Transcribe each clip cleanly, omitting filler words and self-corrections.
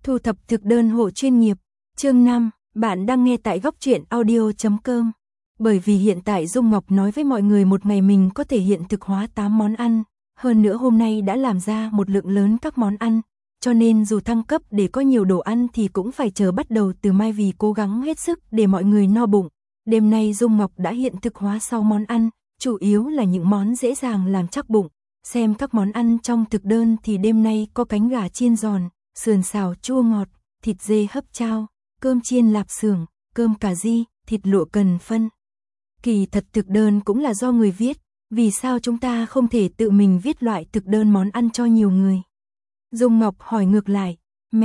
Thu thập thực đơn hộ chuyên nghiệp. Chương 5, bạn đang nghe tại góc truyện audio.com. Bởi vì hiện tại Dung Ngọc nói với mọi người một ngày mình có thể hiện thực hóa 8 món ăn, hơn nữa hôm nay đã làm ra một lượng lớn các món ăn, cho nên dù thăng cấp để có nhiều đồ ăn thì cũng phải chờ bắt đầu từ mai vì cố gắng hết sức để mọi người no bụng. Đêm nay Dung Ngọc đã hiện thực hóa 6 món ăn, chủ yếu là những món dễ dàng làm chắc bụng. Xem các món ăn trong thực đơn thì đêm nay có cánh gà chiên giòn, sườn xào chua ngọt, thịt dê hấp chao, cơm chiên lạp xưởng, cơm cà ri, thịt lụa cần phân. Kỳ thật thực đơn cũng là do người viết, vì sao chúng ta không thể tự mình viết loại thực đơn món ăn cho nhiều người? Dung Ngọc hỏi ngược lại,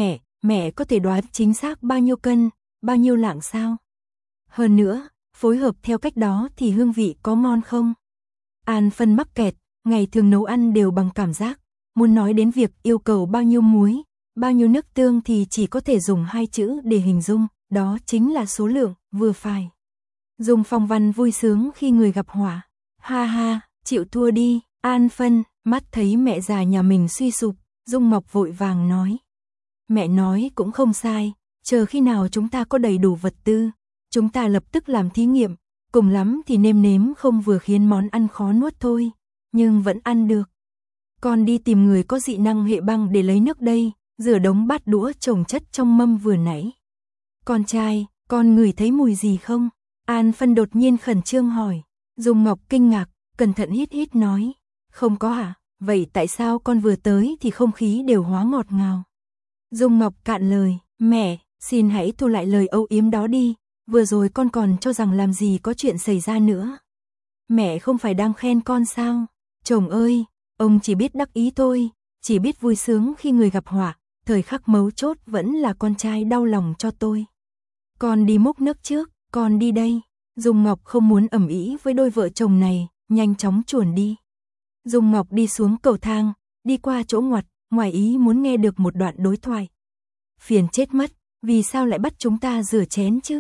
mẹ có thể đoán chính xác bao nhiêu cân, bao nhiêu lạng sao? Hơn nữa, phối hợp theo cách đó thì hương vị có ngon không? An Phân mắc kẹt, ngày thường nấu ăn đều bằng cảm giác, muốn nói đến việc yêu cầu bao nhiêu muối, bao nhiêu nước tương thì chỉ có thể dùng 2 chữ để hình dung, đó chính là số lượng, vừa phải. Dung Phong Văn vui sướng khi người gặp họa. Ha ha, chịu thua đi, An Phân, mắt thấy mẹ già nhà mình suy sụp, Dung Ngọc vội vàng nói. Mẹ nói cũng không sai, chờ khi nào chúng ta có đầy đủ vật tư, chúng ta lập tức làm thí nghiệm, cùng lắm thì nêm nếm không vừa khiến món ăn khó nuốt thôi, nhưng vẫn ăn được. Con đi tìm người có dị năng hệ băng để lấy nước đây, rửa đống bát đũa chồng chất trong mâm vừa nãy. Con trai, con ngửi thấy mùi gì không? An Phân đột nhiên khẩn trương hỏi. Dung Ngọc kinh ngạc, cẩn thận hít nói. Không có hả? Vậy tại sao con vừa tới thì không khí đều hóa ngọt ngào? Dung Ngọc cạn lời. Mẹ, xin hãy thu lại lời âu yếm đó đi. Vừa rồi con còn cho rằng làm gì có chuyện xảy ra nữa. Mẹ không phải đang khen con sao? Chồng ơi, ông chỉ biết đắc ý thôi, chỉ biết vui sướng khi người gặp họa, thời khắc mấu chốt vẫn là con trai đau lòng cho tôi. Con đi múc nước trước, con đi đây. Dung Ngọc không muốn ầm ĩ với đôi vợ chồng này, nhanh chóng chuồn đi. Dung Ngọc đi xuống cầu thang, đi qua chỗ ngoặt, ngoài ý muốn nghe được một đoạn đối thoại. Phiền chết mất, vì sao lại bắt chúng ta rửa chén chứ?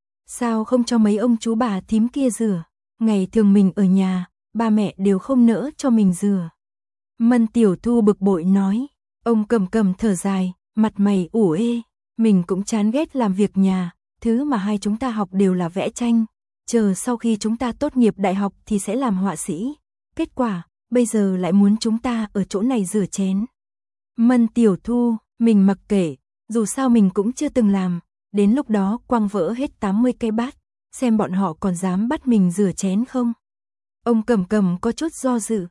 Sao không cho mấy ông chú bà thím kia rửa? Ngày thường mình ở nhà, ba mẹ đều không nỡ cho mình rửa. Mân Tiểu Thu bực bội nói. Ông Cầm thở dài, mặt mày ủ ê. Mình cũng chán ghét làm việc nhà, thứ mà hai chúng ta học đều là vẽ tranh. Chờ sau khi chúng ta tốt nghiệp đại học thì sẽ làm họa sĩ. Kết quả, bây giờ lại muốn chúng ta ở chỗ này rửa chén. Mân Tiểu Thu, mình mặc kệ, dù sao mình cũng chưa từng làm. Đến lúc đó quăng vỡ hết 80 cái bát, xem bọn họ còn dám bắt mình rửa chén không? Ông Cầm có chút do dự.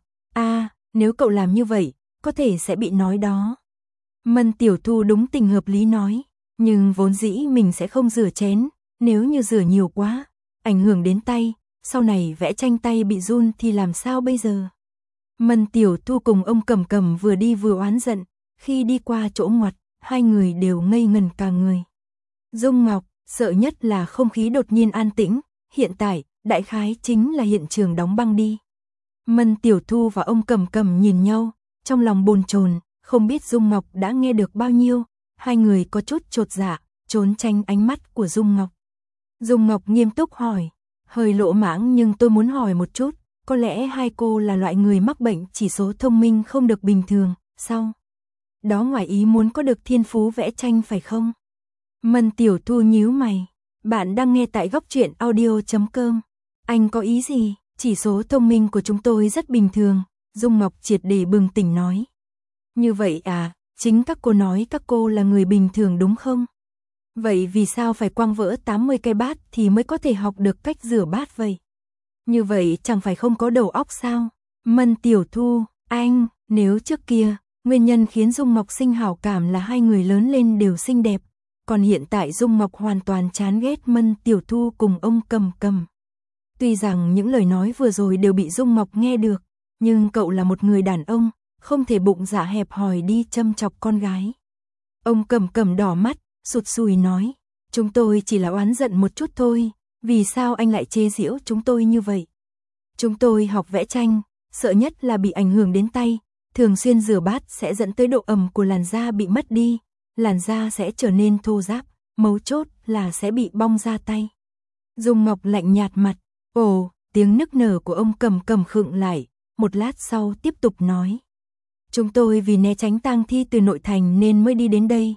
Nếu cậu làm như vậy, có thể sẽ bị nói đó. Mân Tiểu Thu đúng tình hợp lý nói. Nhưng vốn dĩ mình sẽ không rửa chén, nếu như rửa nhiều quá, ảnh hưởng đến tay, sau này vẽ tranh tay bị run thì làm sao bây giờ? Mân Tiểu Thu cùng ông Cầm vừa đi vừa oán giận, khi đi qua chỗ ngoặt, hai người đều ngây ngần cả người. Dung Ngọc, sợ nhất là không khí đột nhiên an tĩnh, hiện tại, đại khái chính là hiện trường đóng băng đi. Mân Tiểu Thu và ông Cầm nhìn nhau, trong lòng bồn chồn, không biết Dung Ngọc đã nghe được bao nhiêu, hai người có chút chột dạ, trốn tránh ánh mắt của Dung Ngọc. Dung Ngọc nghiêm túc hỏi, hơi lỗ mãng nhưng tôi muốn hỏi một chút, có lẽ hai cô là loại người mắc bệnh chỉ số thông minh không được bình thường, sao? Đó ngoài ý muốn có được thiên phú vẽ tranh phải không? Mân Tiểu Thu nhíu mày, bạn đang nghe tại góc truyện audio.com. Anh có ý gì? Chỉ số thông minh của chúng tôi rất bình thường, Dung Ngọc triệt để bừng tỉnh nói. Như vậy à, chính các cô nói các cô là người bình thường đúng không? Vậy vì sao phải quăng vỡ 80 cái bát thì mới có thể học được cách rửa bát vậy? Như vậy chẳng phải không có đầu óc sao? Mân Tiểu Thu, anh, nếu trước kia, nguyên nhân khiến Dung Ngọc sinh hảo cảm là hai người lớn lên đều xinh đẹp, còn hiện tại Dung Ngọc hoàn toàn chán ghét Mân Tiểu Thu cùng ông Cầm. Tuy rằng những lời nói vừa rồi đều bị Dung Ngọc nghe được, nhưng cậu là một người đàn ông, không thể bụng dạ hẹp hòi đi châm chọc con gái. Ông Cầm đỏ mắt, sụt sùi nói, chúng tôi chỉ là oán giận một chút thôi, vì sao anh lại chế giễu chúng tôi như vậy? Chúng tôi học vẽ tranh, sợ nhất là bị ảnh hưởng đến tay, thường xuyên rửa bát sẽ dẫn tới độ ẩm của làn da bị mất đi, làn da sẽ trở nên thô ráp, mấu chốt là sẽ bị bong da tay. Dung Ngọc lạnh nhạt mặt, tiếng nức nở của ông Cầm khựng lại, một lát sau tiếp tục nói. Chúng tôi vì né tránh tang thi từ nội thành nên mới đi đến đây,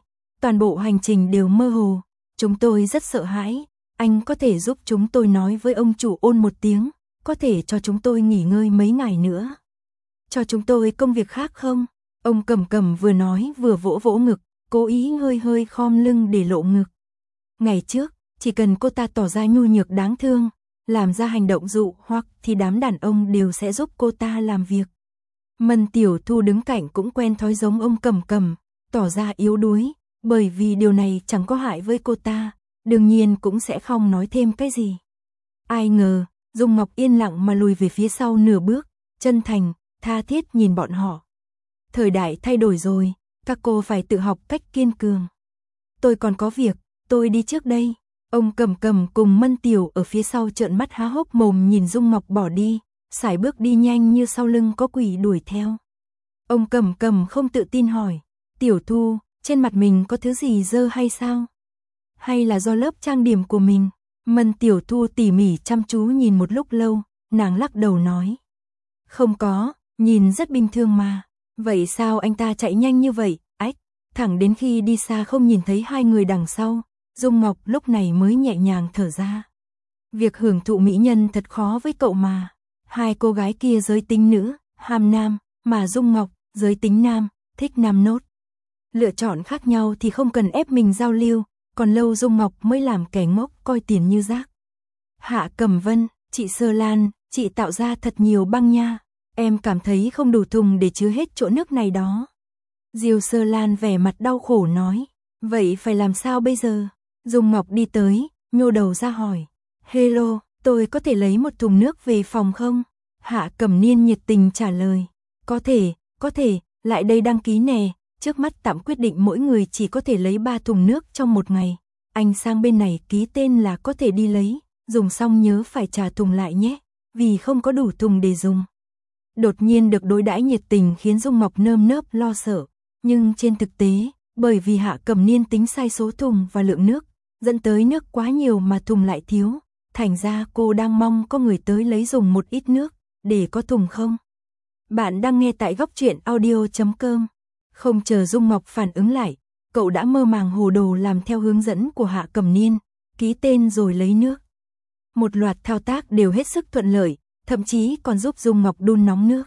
toàn bộ hành trình đều mơ hồ. Chúng tôi rất sợ hãi. Anh có thể giúp chúng tôi nói với ông chủ Ôn một tiếng, có thể cho chúng tôi nghỉ ngơi mấy ngày nữa. Cho chúng tôi công việc khác không? Ông Cầm Cầm vừa nói vừa vỗ vỗ ngực, cố ý hơi hơi khom lưng để lộ ngực. Ngày trước, chỉ cần cô ta tỏ ra nhu nhược đáng thương, làm ra hành động dụ hoặc thì đám đàn ông đều sẽ giúp cô ta làm việc. Mân Tiểu Thu đứng cạnh cũng quen thói giống ông Cầm Cầm, tỏ ra yếu đuối, bởi vì điều này chẳng có hại với cô ta, đương nhiên cũng sẽ không nói thêm cái gì. Ai ngờ, Dung Ngọc yên lặng mà lùi về phía sau nửa bước, chân thành, tha thiết nhìn bọn họ. Thời đại thay đổi rồi, các cô phải tự học cách kiên cường. Tôi còn có việc, tôi đi trước đây. Ông Cầm Cầm cùng Mân Tiểu ở phía sau trợn mắt há hốc mồm nhìn Dung Ngọc bỏ đi, sải bước đi nhanh như sau lưng có quỷ đuổi theo. Ông Cầm Cầm không tự tin hỏi, Tiểu Thu, trên mặt mình có thứ gì dơ hay sao? Hay là do lớp trang điểm của mình? Mân Tiểu Thu tỉ mỉ chăm chú nhìn một lúc lâu, nàng lắc đầu nói. Không có, nhìn rất bình thường mà. Vậy sao anh ta chạy nhanh như vậy? Ách, thẳng đến khi đi xa không nhìn thấy hai người đằng sau, Dung Ngọc lúc này mới nhẹ nhàng thở ra. Việc hưởng thụ mỹ nhân thật khó với cậu mà. Hai cô gái kia giới tính nữ, ham nam, mà Dung Ngọc, giới tính nam, thích nam nốt. Lựa chọn khác nhau thì không cần ép mình giao lưu, còn lâu Dung Ngọc mới làm kẻ ngốc coi tiền như rác. Hạ Cẩm Vân, chị Sơ Lan, chị tạo ra thật nhiều băng nha. Em cảm thấy không đủ thùng để chứa hết chỗ nước này đó. Diêu Sơ Lan vẻ mặt đau khổ nói. Vậy phải làm sao bây giờ? Dung Ngọc đi tới, nhô đầu ra hỏi. Hello, tôi có thể lấy một thùng nước về phòng không? Hạ Cẩm Niên nhiệt tình trả lời. Có thể, lại đây đăng ký nè. Trước mắt tạm quyết định mỗi người chỉ có thể lấy 3 thùng nước trong một ngày. Anh sang bên này ký tên là có thể đi lấy, dùng xong nhớ phải trả thùng lại nhé, vì không có đủ thùng để dùng. Đột nhiên được đối đãi nhiệt tình khiến Dung Ngọc nơm nớp lo sợ, nhưng trên thực tế, bởi vì Hạ Cẩm Niên tính sai số thùng và lượng nước, dẫn tới nước quá nhiều mà thùng lại thiếu, thành ra cô đang mong có người tới lấy dùng một ít nước, để có thùng không. Bạn đang nghe tại Góc Truyện Audio.com. Không chờ Dung Ngọc phản ứng lại, cậu đã mơ màng hồ đồ làm theo hướng dẫn của Hạ Cẩm Niên, ký tên rồi lấy nước. Một loạt thao tác đều hết sức thuận lợi, thậm chí còn giúp Dung Ngọc đun nóng nước.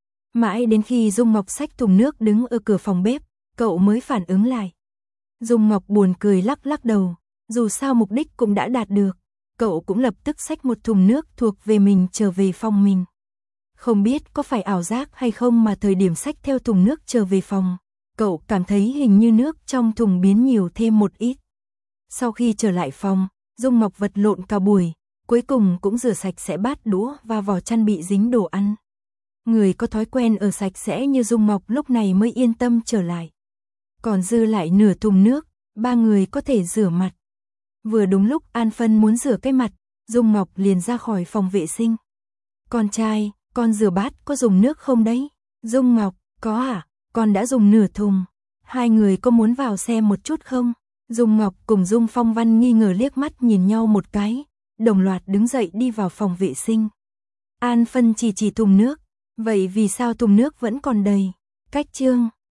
Mãi đến khi Dung Ngọc xách thùng nước đứng ở cửa phòng bếp, cậu mới phản ứng lại. Dung Ngọc buồn cười lắc lắc đầu, dù sao mục đích cũng đã đạt được, cậu cũng lập tức xách một thùng nước thuộc về mình trở về phòng mình. Không biết có phải ảo giác hay không mà thời điểm xách theo thùng nước trở về phòng, cậu cảm thấy hình như nước trong thùng biến nhiều thêm một ít. Sau khi trở lại phòng, Dung Ngọc vật lộn cả buổi, cuối cùng cũng rửa sạch sẽ bát đũa và vỏ chăn bị dính đồ ăn. Người có thói quen ở sạch sẽ như Dung Ngọc lúc này mới yên tâm trở lại. Còn dư lại nửa thùng nước, 3 người có thể rửa mặt. Vừa đúng lúc An Phân muốn rửa cái mặt, Dung Ngọc liền ra khỏi phòng vệ sinh. Con trai, con rửa bát có dùng nước không đấy? Dung Ngọc, có à, con đã dùng nửa thùng. Hai người có muốn vào xem một chút không? Dung Ngọc cùng Dung Phong Văn nghi ngờ liếc mắt nhìn nhau một cái, đồng loạt đứng dậy đi vào phòng vệ sinh. An Phân chỉ thùng nước, vậy vì sao thùng nước vẫn còn đầy? Cách chương